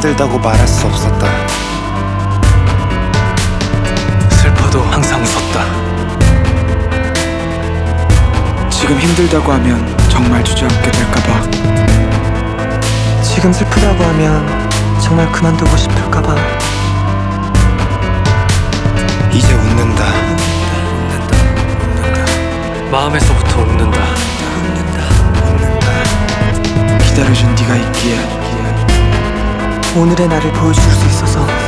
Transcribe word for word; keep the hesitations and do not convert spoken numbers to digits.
힘들다고 말할 수 없었다. 슬퍼도 항상 웃었다. 지금 힘들다고 하면 정말 주저앉게 될까봐. 지금 슬프다고 하면 정말 그만두고 싶을까봐. 이제 웃는다. 마음에서부터 웃는다. 기다려준 네가 있기에 오늘의 나를 보여줄 수 있어서